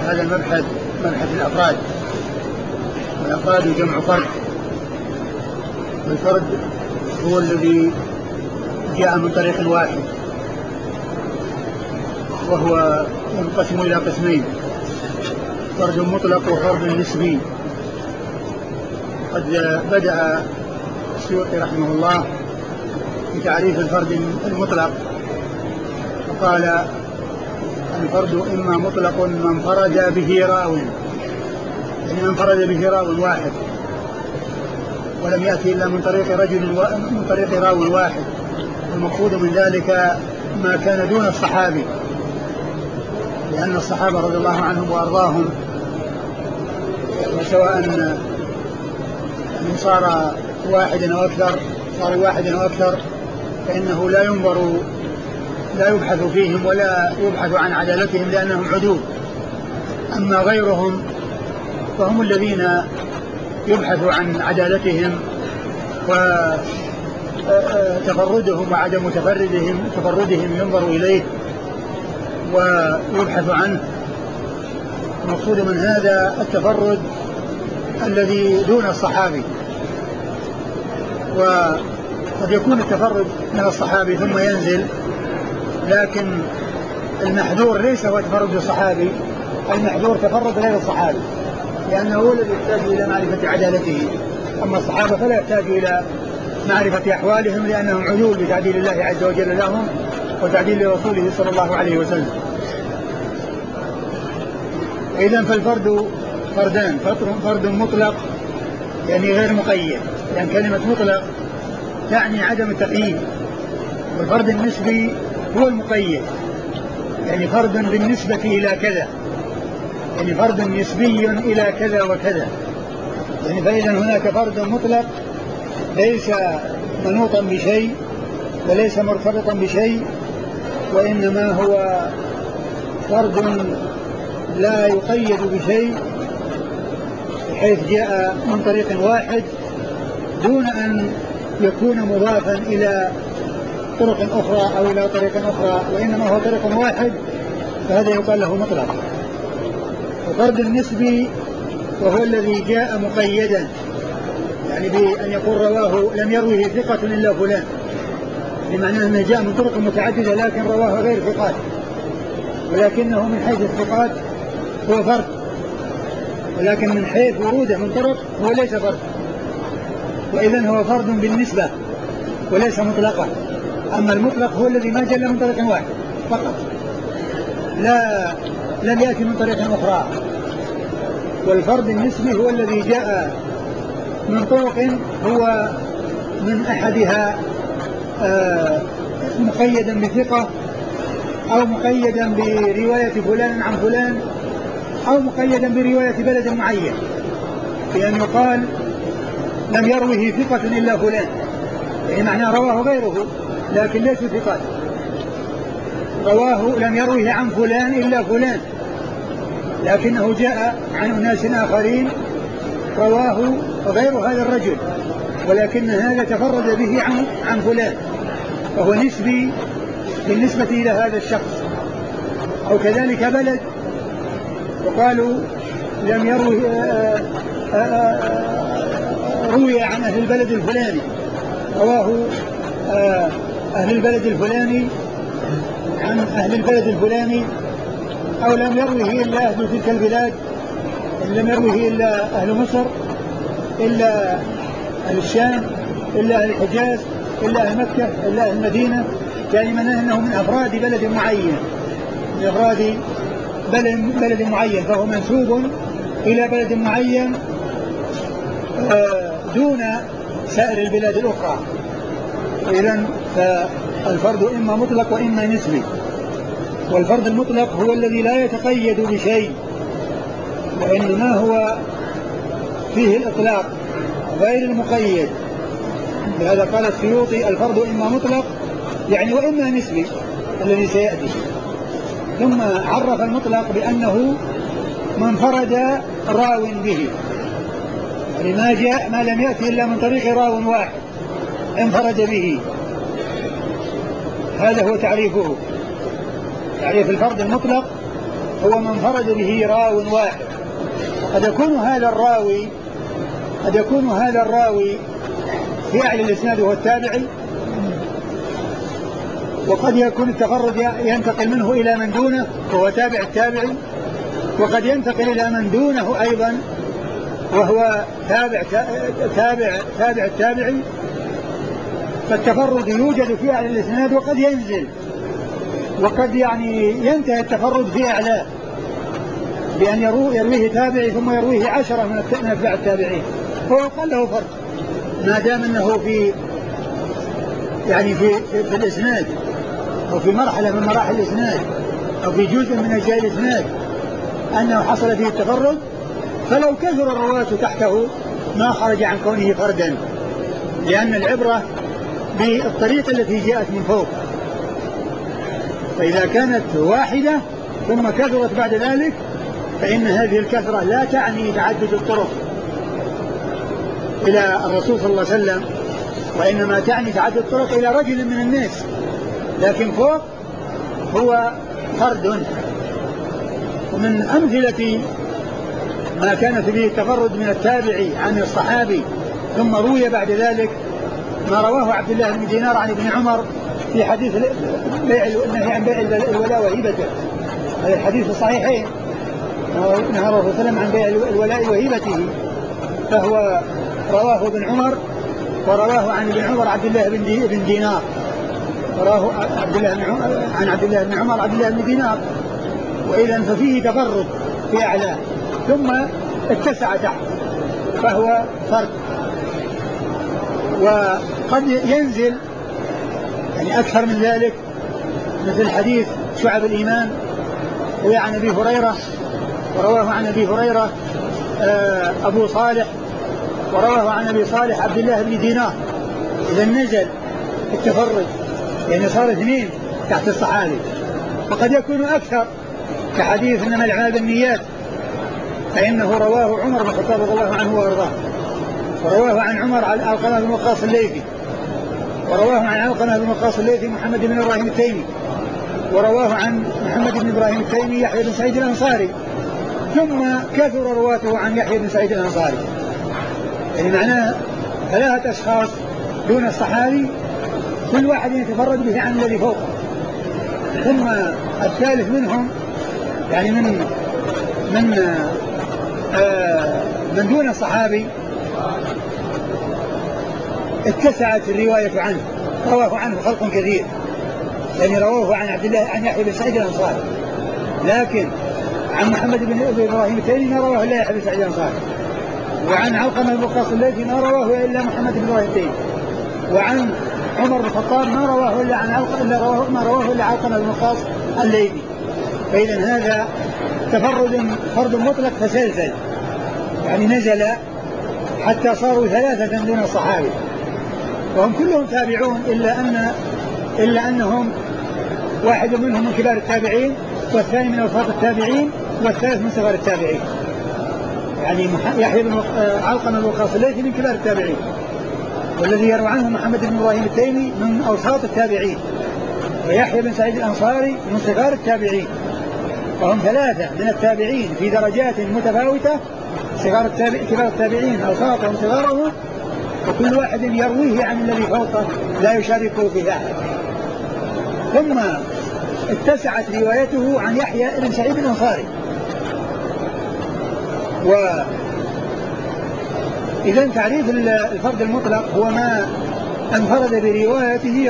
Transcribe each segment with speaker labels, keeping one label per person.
Speaker 1: هذا المبحث مبحث الأفراد، والأفراد جمع فرد، والفرد هو الذي جاء من طريق واحد، وهو ينقسم إلى قسمين: فرد مطلق وفرد نسبي. قد بدأ السيوطي رحمه الله بتعريف الفرد المطلق، وقال: الفرد إما مطلق من انفرد به راو، يعني من انفرد به راو واحد ولم يأتي إلا من طريق راو واحد. المقصود من ذلك ما كان دون الصحابي، لأن الصحابة رضي الله عنهم وأرضاهم سواء من صار واحدا أو أكثر فإنه لا يبحث فيهم ولا يبحث عن عدالتهم لأنهم عدول. أما غيرهم فهم الذين يبحث عن عدالتهم وتفردهم وعدم تفردهم ينظر إليه ويبحث عنه. المقصود من هذا التفرد الذي دون الصحابي، وقد يكون التفرد من الصحابي ثم ينزل، لكن المحذور ليس هو تفرد الصحابي، المحذور تفرد غير الصحابي، لأنه هو الذي يحتاج إلى معرفة عدالته. أما الصحابة فلا يحتاج إلى معرفة أحوالهم لأنهم عدول بتعديل الله عز وجل لهم وتعديل رسوله صلى الله عليه وسلم. إذن فالفرد فردان: فرد مطلق يعني غير مقيد، لأن كلمة مطلق تعني عدم التقييد، والفرد النسبي هو المقيد، يعني فرد بالنسبة إلى كذا، يعني فرد نسبي إلى كذا وكذا. يعني فإذا هناك فرد مطلق ليس منوطا بشيء وليس مرتبطا بشيء، وإنما هو فرد لا يقيد بشيء، بحيث جاء من طريق واحد دون أن يكون مضافا إلى طرق أخرى أو إلى طريق أخرى، وإنما هو طريق واحد، فهذا يقال له مطلق. وفرد النسبي وهو الذي جاء مقيدا، يعني بأن يقول رواه لم يروه ثقة إلا فلان، بمعنى أنه جاء من طرق متعددة لكن رواه غير ثقات، ولكنه من حيث الثقات هو فرد، ولكن من حيث وروده من طرق هو ليس فرد، وإذن هو فرد بالنسبة وليس مطلقا. أما المطلق هو الذي ما جاء من طريق واحد فقط، لم يأتي من طريق أخرى. والفرد النسبي هو الذي جاء من طرق هو من أحدها مقيدا بثقة، أو مقيدا برواية فلان عن فلان، أو مقيدا برواية بلد معين، بأن يقال لم يروه ثقة إلا فلان، يعني معناه رواه غيره لكن ليسوا ثقات، رواه لم يروه عن فلان إلا فلان، لكنه جاء عن أناس آخرين رواه غير هذا الرجل، ولكن هذا تفرد به عن فلان، فهو نسبي بالنسبة إلى هذا الشخص. أو كذلك بلد، وقالوا لم يروه روي عن أهل البلد الفلاني، رواه أهل البلد الفلاني عن أهل البلد الفلاني، أو لم يروه إلا أهل تلك البلاد، لم يروه إلا أهل مصر، إلا أهل الشام، إلا أهل الحجاز، إلا أهل مكة، إلا أهل المدينة، يعني معناه أنه من أفراد بلد معين، من أفراد بلد معين، فهو منسوب إلى بلد معين دون سائر البلاد الأخرى. إذن فالفرد إما مطلق وإما نسبي. والفرد المطلق هو الذي لا يتقيد بشيء، وإنما هو فيه الإطلاق غير المقيد. لهذا قال السيوطي: الفرد إما مطلق يعني وإما نسبي الذي سيأتي. ثم عرف المطلق بأنه ما انفرد راو به، يعني ما لم يأتي إلا من طريق راو واحد انفرد به. هذا هو تعريفه، تعريف الفرد المطلق: هو من انفرد به راو واحد. قد يكون هذا الراوي في أعلى الإسناد وهو التابعي، وقد يكون التفرد ينتقل منه إلى من دونه وهو تابع التابعي، وقد ينتقل إلى من دونه أيضا وهو تابع التابعي. فالتفرد يوجد في أعلى الإسناد وقد ينزل، وقد ينتهي التفرد في أعلاه بأن يرويه تابعي ثم يرويه 10 من أتباع التابعين، هو يقال له فرد ما دام أنه في الإسناد أو في مرحلة من مراحل الإسناد أو في جزء من أجزاء الإسناد أنه حصل فيه التفرد، فلو كثر الرواة تحته ما خرج عن كونه فردا، لأن العبرة بالطريقة التي جاءت من فوق. فإذا كانت واحدة ثم كثرت بعد ذلك فإن هذه الكثرة لا تعني تعدد الطرق إلى الرسول صلى الله عليه وسلم، وإنما تعني تعدد الطرق إلى رجل من الناس، لكن فوق هو فرد. ومن أمثلة ما كانت به التفرد من التابعي عن الصحابي ثم روي بعد ذلك ما رواه عبد الله بن دينار عن ابن عمر في حديث النهي عن بيع الولاء وهبته، هذا الحديث الصحيحين، نهى الرسول صلى الله عليه وسلم عن بيع الولاء وهبته، فهو رواه ابن عمر ورواه عن ابن عمر عبد الله بن دينار، رواه عن عبد الله بن عمر عبد الله بن دينار. وإذا ففيه تفرد في أعلاه ثم اتسع تحت فهو فرد. وقد ينزل أكثر من ذلك، مثل حديث شعب الإيمان رواه عن أبي هريرة ورواه عن أبي هريرة أبو صالح ورواه عن أبي صالح عبد الله بن دينار. إذا نزل التفرد صار 2 تحت الصحابي، وقد يكون أكثر كحديث إنما الأعمال بالنيات، فإنه رواه عمر بن الخطاب رضي الله عنه وأرضاه، ورواه عن عمر عن علقمة بن وقاص الليثي، ورواه عن علقمة بن وقاص الليثي محمد بن إبراهيم التيمي، ورواه عن محمد بن إبراهيم التيمي يحيى بن سعيد الأنصاري، ثم كثر رواته عن يحيى بن سعيد الأنصاري. معناه 3 أشخاص دون الصحابي كل واحد يتفرد به عن الذي فوقه، ثم الثالث منهم من دون الصحابي اتسعت الرواية عنه، رواه عنه خلق كثير، رواه عن عبد الله عن يحيى بن سعيد الأنصاري، لكن عن محمد بن إبراهيم التيمي ما رواه إلا يحيى بن سعيد الأنصاري، وعن علقمة بن وقاص الليثي ما رواه إلا محمد بن إبراهيم التيمي، وعن عمر بن الخطاب ما رواه إلا علقمة بن وقاص الليثي. فإذا هذا فرد مطلق فسلسل، نزل حتى صاروا 3 دون الصحابي، وهم كلهم تابعون إلا أنهم واحد منهم من كبار التابعين، والثاني من أوساط التابعين، والثالث من صغار التابعين. يحيى بن علقمة بن وقاص الليثي من كبار التابعين، والذي يروى عنه محمد بن إبراهيم التيمي من أوساط التابعين، ويحيى بن سعيد الأنصاري من صغار التابعين. فهم 3 من التابعين في درجات متفاوتة، كبار التابعين أوساطهم صغارهم، وكل واحد يرويه عن الذي فوقه لا يشاركه في أحد. ثم اتسعت روايته عن يحيى بن سعيد الأنصاري. وإذا تعريف الفرد المطلق هو ما انفرد بروايته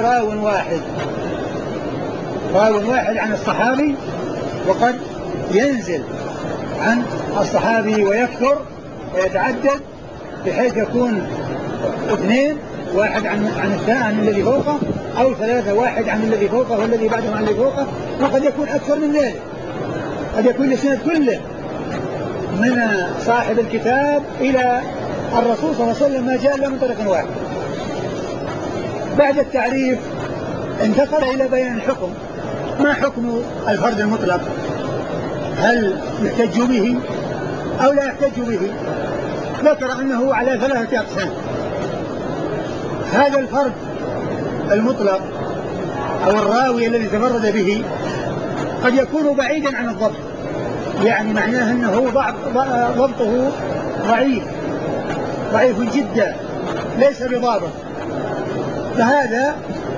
Speaker 1: راو واحد عن الصحابي، وقد ينزل عن الصحابي ويكثر ويتعدد بحيث يكون 2 واحد عن الذي فوقه، أو 3 واحد عن الذي فوقه والذي بعده عن الذي فوقه، وقد يكون أكثر من ذلك، قد يكون الإسناد كله من صاحب الكتاب إلى الرسول صلى الله عليه وسلم ما جاء إلا من طريق واحد. بعد التعريف انتقل إلى بيان الحكم. ما حكم الفرد المطلق؟ هل يحتج به أو لا يحتج به؟ ذكر أنه على 3 أقسام. هذا الفرد المطلق أو الراوي الذي تفرد به قد يكون بعيدا عن الضبط، يعني معناه أنه ضبطه ضعيف جدا ليس بضابط، فهذا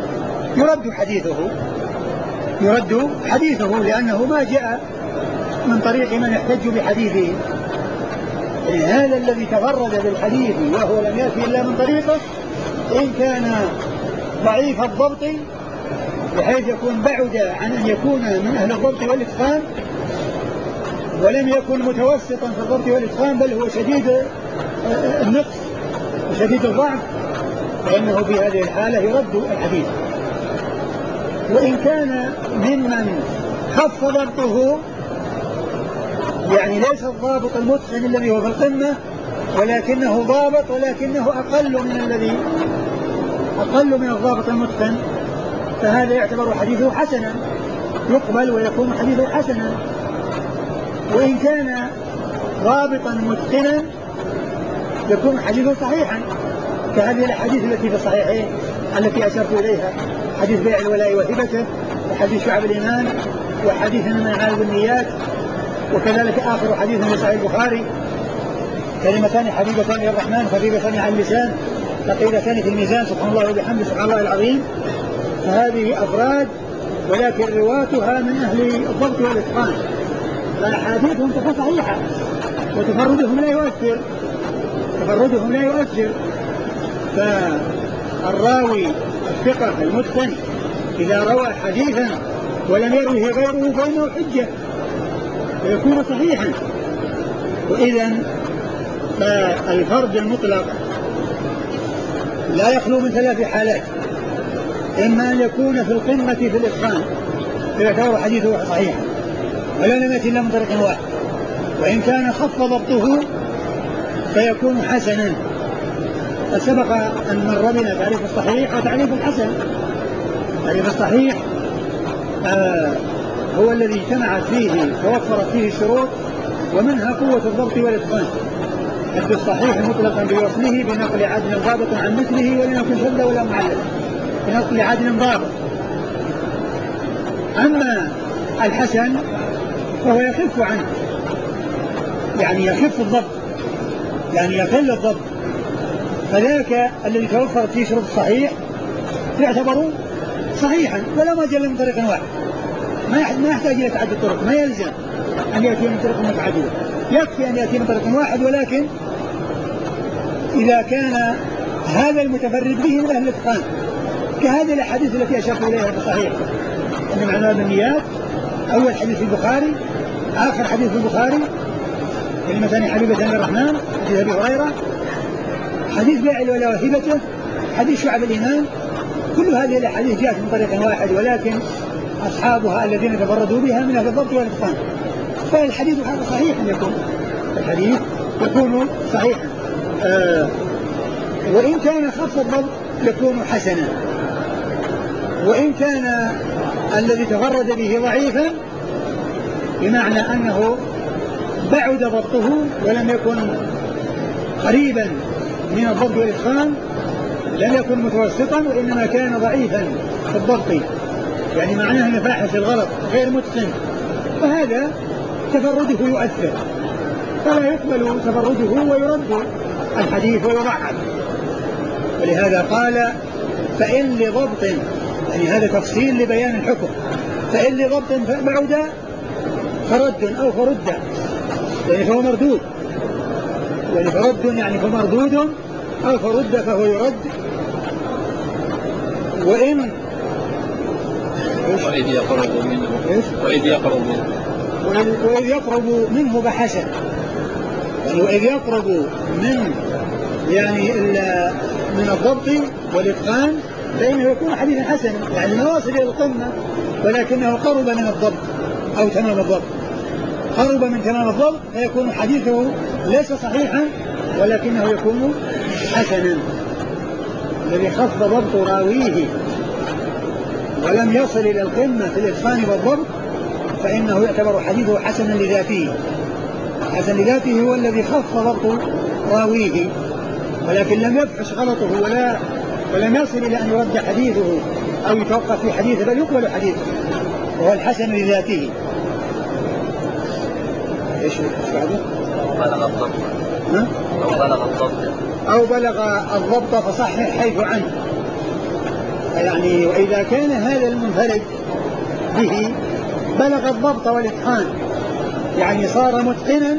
Speaker 1: يرد حديثه لأنه ما جاء من طريق من يحتج بحديثه. يعني هذا الذي تفرد بالحديث وهو لم يأتي إلا من طريقه إن كان ضعيف الضبط بحيث يكون بعد عن أن يكون من أهل الضبط والإتقان، ولم يكن متوسطا في الضبط والإتقان بل هو شديد النقص وشديد الضعف، فإنه في هذه الحالة يرد الحديث. وإن كان ممن خف ضبطه يعني ليس الضابط المتقن الذي هو في القمة ولكنه ضابط ولكنه أقل من الضابط المتقن، فهذا يعتبر حديثه حسنا، يقبل ويكون حديثه حسنا. وإن كان ضابطا متقنا يكون حديثه صحيحا، كهذه الأحاديث التي في الصحيحين التي أشرت إليها، حديث بيع الولاء وهبته، وحديث شعب الإيمان، وحديث من أعمال بالنيات، وكذلك آخر حديث من صحيح البخاري: كلمتان حبيبتان للرحمن خفيفتان على اللسان ثقيلتان في الميزان سبحان الله وبحمده سبحان الله العظيم. فهذه أفراد ولكن رواتها من أهل الضبط والإتقان، فأحاديثهم تكون صحيحة وتفردهم لا يؤثر. فالراوي الثقة المتقن إذا روى حديثا ولم يروه غيره فإنه حجة ويكون صحيحا. وإذا فالفرد المطلق لا يخلو من ثلاث حالات: إما أن يكون في القمة في الإتقان فيعتبر حديثه صحيحا ولا لم يأتي إلا من طريق واحد، وإن كان خف ضبطه فيكون حسنا. فسبق أن مر بنا تعريف الصحيح وتعريف الحسن. تعريف الصحيح هو الذي اجتمعت فيه توفرت فيه الشروط ومنها قوة الضبط والإتقان، حد الصحيح مطلقا بوصله بنقل عدل ضابط عن مثله ولم يكن شذ ولا معلل، بنقل عدل ضابط. أما الحسن فهو يخف عنه، يعني يخف الضبط، يعني يقل الضبط، فذاك الذي توفرت فيه شروط الصحيح يعتبر صحيحا ولا ما جاء من طريق واحد، ما يحتاج إلى تعدد الطرق، ما يلزم أن يأتي من طرق متعددة، يكفي أن يأتي من طريق واحد. ولكن إذا كان هذا المتفرد به من أهل الإتقان كهذه الأحاديث التي أشرت إليها في الصحيح: إنما أعمال بالنيات، أول حديث في البخاري، آخر حديث في البخاري، كلمتان حبيبتان للرحمن حديث أبي هريرة، حديث بيع الولاء وهبته، حديث شعب الإيمان، كل هذه الأحاديث جاءت من طريق واحد ولكن أصحابها الذين تفردوا بها من أهل الضبط والإتقان، فالحديث صحيحا يكون صحيحا. وإن كان خف الضبط يكون حسنا، وإن كان الذي تفرد به ضعيفا بمعنى أنه بعد ضبطه ولم يكن قريبا من الضبط والإتقان، لم يكن متوسطا وإنما كان ضعيفا في الضبط، يعني معناه أن فاحش الغلط غير متقن، فهذا تفرده يؤثر فلا يقبل تفرده ويرد الحديث ويضعف. ولهذا قال: فإن لضبط، يعني هذا تفصيل لبيان الحكم، فإن لضبط بعد فرد أو فرد، يعني فهو مردود، يعني فرد يعني فمردود أو فرد فهو يرد. وإذ يقرب منه بحسن، يعني وإذ يقرب من الضبط والإتقان فإنه يكون حديثا حسنا، يعني ما وصل إلى القمة ولكنه قرب من الضبط أو تمام الضبط، قرب من تمام الضبط فيكون حديثه ليس صحيحا ولكنه يكون حسنا. الذي خف ضبط راويه ولم يصل إلى القمة في الإتقان والضبط فإنه يعتبر حديثه حسنا لذاته. حسن لذاته هو الذي خف ضبط راويه ولكن لم يفحش غلطه ولم يصل إلى أن يرد حديثه أو يتوقف في حديثه بل يقبل حديثه، وهو الحسن لذاته. ايش بعده؟
Speaker 2: بلغ الضبط. أو بلغ الضبط.
Speaker 1: أو بلغ الضبط فصحح حيث عنه. يعني وإذا كان هذا المنفرد به بلغ الضبط والإتقان يعني صار متقنا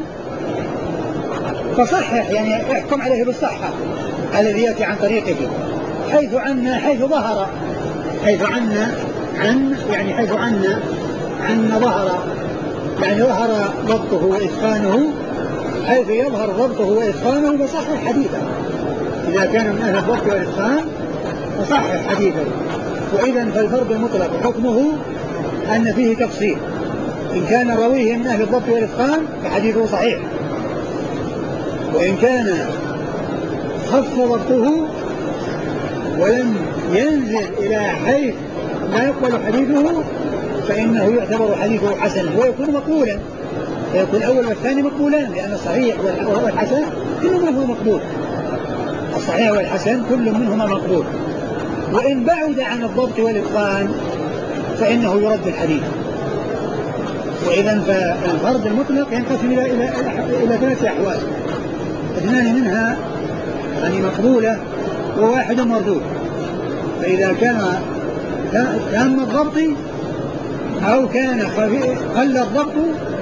Speaker 1: فصحح يعني احكم عليه بالصحة الذي يأتي عن طريقه حيث عنا حيث ظهر حيث عنا عن يعني حيث عنا ظهر يعني ظهر ضبطه وإتقانه حيث يظهر ضبطه وإتقانه فصحح حديثه. إذا كان من أهل الضبط والإتقان فصحح حديثه. وإذا فالفرد المطلق حكمه أن فيه تفصيل إن كان رويه من أهل الضبط والإتقان فحديثه صحيح وإن كان خف ضبطه ولم ينزل إلى حيث لا يقبل حديثه فإنه يعتبر حديثه حسن ويكون مقبولا فيكون الأول والثاني مقبولان لأن الصحيح والحسن كل منهما مقبول. الصحيح والحسن كل منهما مقبول وإن بعد عن الضبط والإتقان فإنه يرد الحديث. وإذا فالفرد المطلق ينقسم إلى 3 أحوال 2 منها يعني مقبولة وواحد مردود. فإذا كان تام الضبط أو كان قل الضبط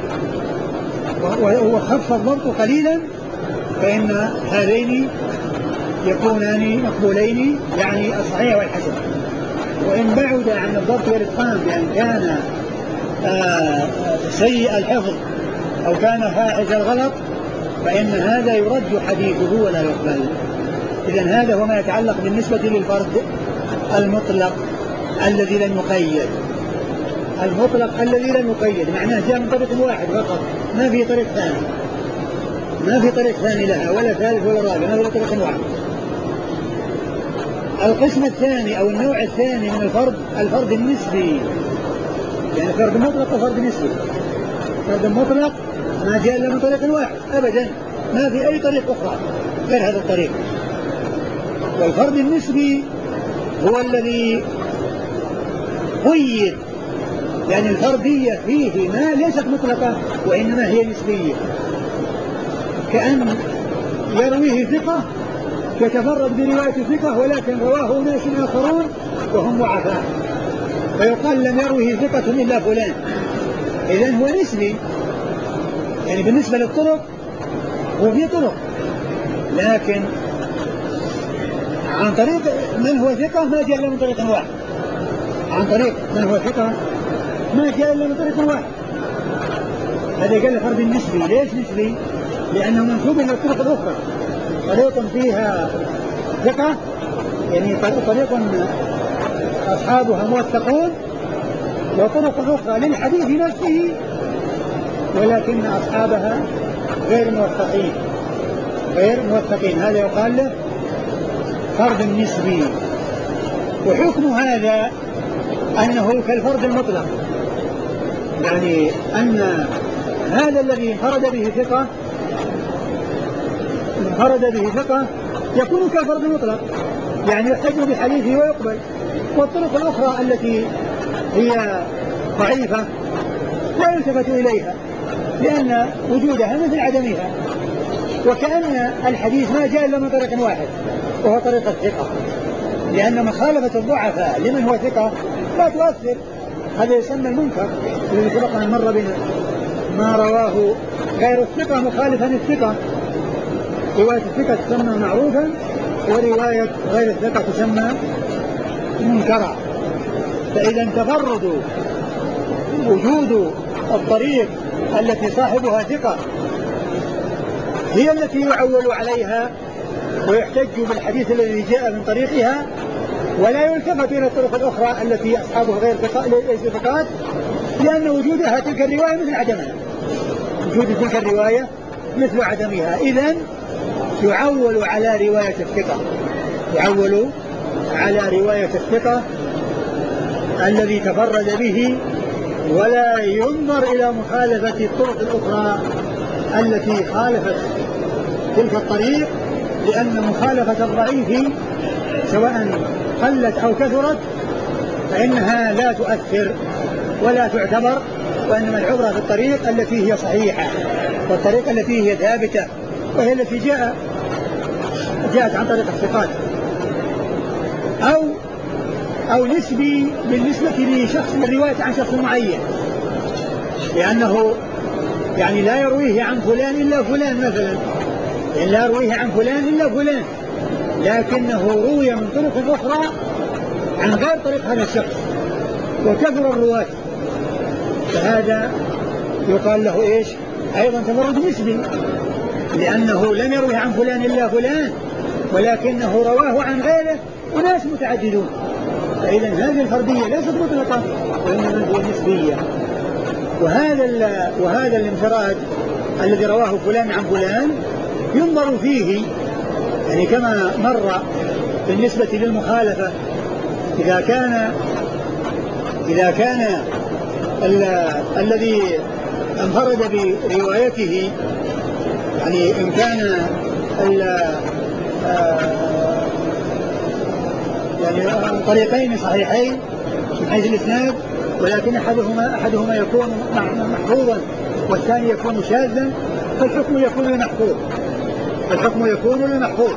Speaker 1: وخف الضبط قليلا فإن هذين يكونان مقبولين يعني الصحيح والحسن. وإن بعد عن الضبط والإتقان بأن كان سيء الحفظ أو كان فاحش الغلط فإن هذا يرد حديثه ولا يقبل. إذن هذا هو ما يتعلق بالنسبة للفرد المطلق الذي لم يقيد. المطلق الذي لم يقيد معناه جاء من طريق واحد فقط ما في طريق ثاني ما في طريق ثاني لها ولا ثالث ولا رابع ما في طريق واحد. القسم الثاني أو النوع الثاني من الفرد النسبي يعني فرد مطلق وفرد نسبي. فرد مطلق ما جاء إلا من طريق واحد أبدا ما في أي طريق أخرى غير هذا الطريق. والفرد النسبي هو الذي قيد يعني الفردية فيه ما ليست مطلقة وإنما هي نسبية كأن يرويه ثقة يتفرد برواية ثقة ولكن رواه ناس آخرون وهم ضعفاء فيقال لم يروه ثقة إلا فلان. إذن هو نسبي يعني بالنسبة للطرق هو في طرق لكن عن طريق من هو ثقة ما جاء إلا من طريق واحد. عن طريق من هو ثقة ما جاء إلا من طريق واحد. هذا قال الفرد النسبي. ليش نسبي؟ لأنه منسوب إلى الطرق الأخرى طريق فيها ثقة يعني طريق أصحابها موثقون وطرق أخرى للحديث نفسه ولكن أصحابها غير موثقين. هذا يقال له فرد نسبي. وحكم هذا أنه كالفرد المطلق يعني أن هذا الذي انفرد به ثقة يكون كالفرد المطلق يعني يحتج بحديثه ويقبل. والطرق الأخرى التي هي ضعيفة لا يلتفت إليها لأن وجودها مثل عدمها وكأن الحديث ما جاء إلا من طريق واحد وهو طريق الثقة لأن مخالفة الضعفاء لمن هو ثقة لا تؤثر. هذا يسمى المنكر الذي سبق أن مر بنا ما رواه غير الثقة مخالفا الثقة. رواية الثقة تسمى معروفا ورواية غير الثقة تسمى منكرا. فإذا تفرد وجود الطريق التي صاحبها ثقة هي التي يعول عليها ويحتج بالحديث الذي جاء من طريقها ولا يلتفت إلى الطرق الأخرى التي أصحابها غير ثقات لأن وجودها تلك الرواية مثل عدمها. وجود تلك الرواية مثل عدمها. إذن يعول على رواية الثقة الذي تفرد به ولا ينظر إلى مخالفة الطرق الأخرى التي خالفت تلك الطريق لأن مخالفة الضعيف سواء قلت أو كثرت فإنها لا تؤثر ولا تعتبر وإنما العبرة بالطريق التي هي صحيحة والطريق التي هي ثابتة وهي التي جاءت عن طريق الثقات أو نسبي بالنسبة لشخص الرواية عن شخص معين، لأنه يعني لا يرويه عن فلان إلا فلان مثلا، يعني لا يرويه عن فلان إلا فلان، لكنه روي من طرق أخرى عن غير طريق هذا الشخص وكثر الرواة، فهذا يقال له إيش؟ أيضا تفرد نسبي، لأنه لم يروي عن فلان إلا فلان ولكنه رواه عن غيره وناس متعددون، فإذا هذه الفردية ليست مطلقة وإنما هي نسبية. وهذا الانفراد الذي رواه فلان عن فلان ينظر فيه، يعني كما مر بالنسبة للمخالفة، إذا كان الذي انفرد بروايته يعني إن كان يعني طريقين صحيحين من حيث الإسناد، ولكن أحدهما يكون محفوظا والثاني يكون شاذا، فالحكم يكون للمحفوظ.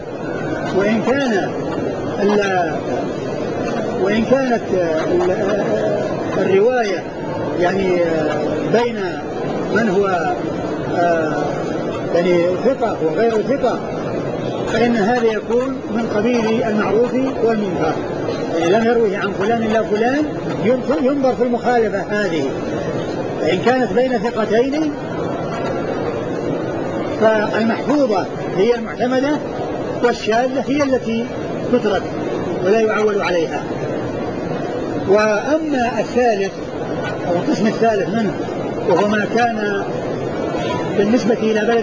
Speaker 1: وإن كانت الرواية يعني بين من هو يعني ثقة وغير ثقة، فإن هذا يكون من قبيل المعروف والمنكر، يعني لم يروه عن فلان إلا فلان ينظر في المخالفة هذه، فإن كانت بين ثقتين فالمحفوظة هي المعتمدة والشاذة هي التي تترك ولا يعول عليها. وأما الثالث أو القسم الثالث منه وهو ما كان بالنسبة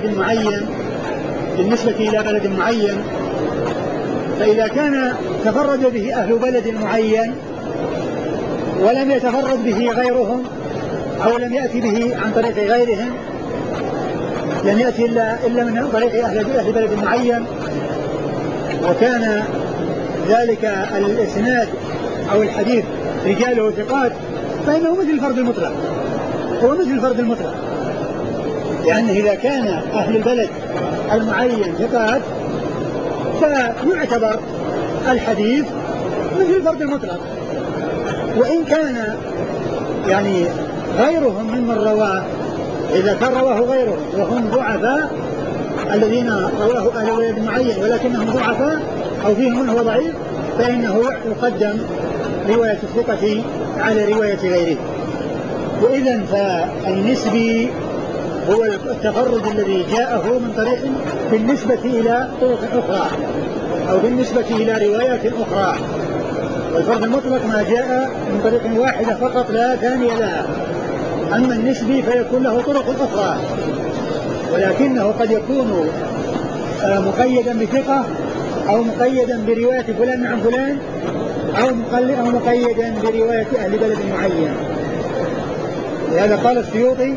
Speaker 1: إلى بلد معين، فإذا كان تفرد به أهل بلد معين ولم يتفرد به غيرهم أو لم يأتي به عن طريق غيرهم، لم يأتي إلا من طريق أهل بلد معين، وكان ذلك الإسناد أو الحديث رجاله ثقات، فإنه مثل الفرد المطلق، هو مثل الفرد المطلق، لأنه إذا كان أهل البلد المعين ثقات فيعتبر الحديث مثل الفرد المطلق. وإن كان يعني غيرهم ممن رواه، إذا كان رواه غيرهم وهم ضعفاء الذين رواه أهل بلد معين ولكنهم ضعفاء أو فيهم من هو ضعيف، فإنه يقدم رواية الثقة على رواية غيره. وإذا فالنسبي هو التفرد الذي جاءه من طريق بالنسبة إلى طرق أخرى أو بالنسبة إلى روايات أخرى، والفرد المطلق ما جاء من طريق واحدة فقط لا ثاني لها. أما النسبي فيكون له طرق أخرى، ولكنه قد يكون مقيدا بثقة أو مقيدا برواية فلان عن فلان أو مقيدا برواية أهل بلد معين. لهذا قال السيوطي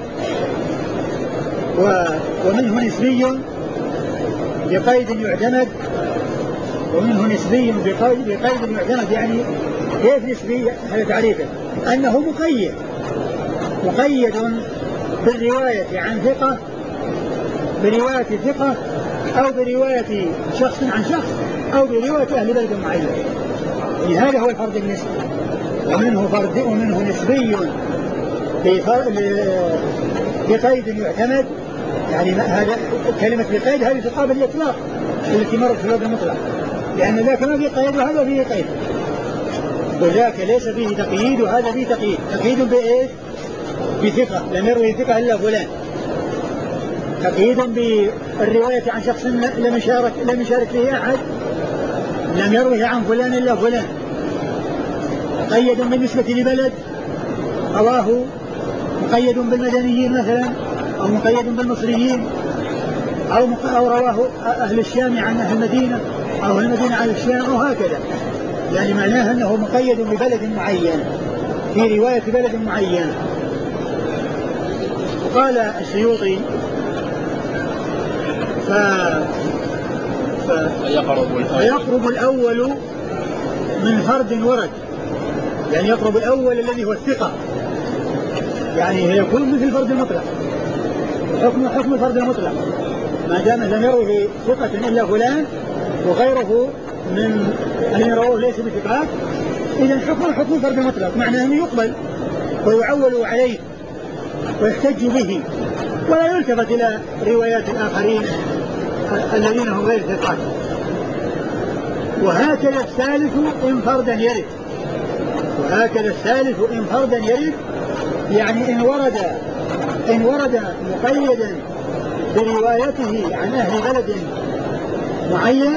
Speaker 1: ومنه نسبي بقيد يعتمد، ومنه نسبي بقيد يعتمد. يعني كيف نسبي؟ هذا تعريفه أنه مقيد بالرواية عن ثقة، برواية ثقة أو برواية شخص عن شخص أو برواية أهل بلد معين. يعني هذا هو الفرد النسبي. ومنه نسبي بقيد يعتمد، يعني هذا كلمة بقيد هذه تقابل الإطلاق التي مرت في الوضع المطلق، لأن ذاك ما فيه قيد وهذا فيه قيد، وذاك ليس فيه تقييد وهذا فيه تقييد. تقييد بإيش؟ بثقة، لم يروي ثقة إلا فلان. تقييد بالرواية عن شخص لم يشارك فيه أحد، لم يروي عن فلان إلا فلان. مقيد بالنسبة لبلد رواه، مقيد بالمدنيين مثلا، أو مقيد بالمصريين، أو رواه أهل الشام عن أهل المدينة، أو أهل المدينة عن الشام، أو هكذا. يعني معناه أنه مقيد ببلد معين في رواية بلد معين. وقال السيوطي فيقرب الأول من فرد ورد، يعني يقرب الأول الذي هو الثقة يعني يكون مثل الفرد المطلق، حكم الفرد المطلق ما دام لم يروه ثقة إلا فلان وغيره من الذين رووه ليس بثقات، إذا حكم الفرد المطلق معناه أنه يقبل ويعول عليه ويحتج به ولا يلتفت إلى روايات الآخرين الذين هم غير ثقات. وهكذا الثالث إن فردا يرد، وهكذا الثالث إن فردا يرد، يعني إن ورد مقيدا بروايته عن أهل بلد معين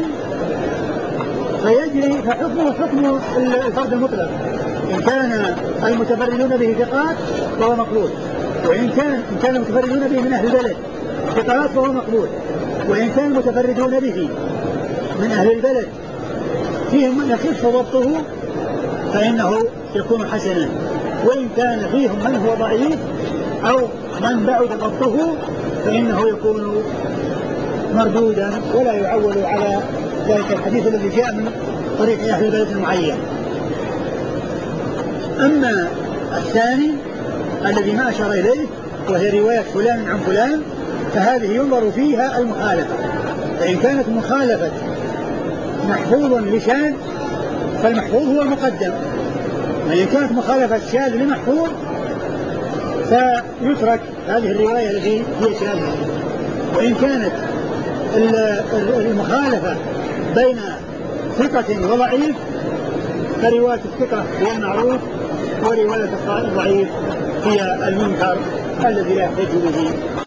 Speaker 1: فيجري فحكمه حكم الفرد المطلق. إن كان المتفردون به ثقات فهو مقبول، وإن كان المتفردون به من أهل البلد ثقات فهو مقبول، وإن كان المتفردون به من أهل البلد فيهم من يخف ضبطه فإنه يكون حسنا، وإن كان فيهم من هو ضعيف أو من بعد ضبطه فإنه يكون مردودا ولا يعول على ذلك الحديث الذي جاء من طريق أهل البلد المعين. أما الثاني الذي ما أشار إليه وهي رواية فلان عن فلان فهذه ينظر فيها المخالفة، فإن كانت مخالفة محفوظ لشاذ فالمحفوظ هو المقدم، وإن كانت مخالفة شاذ لمحفوظ فيترك هذه الرواية التي هي شاذة. وإن كانت المخالفة بين ثقة وضعيف فرواية الثقة هي المعروف ورواية الضعيف هي المنكر الذي لا يحتج به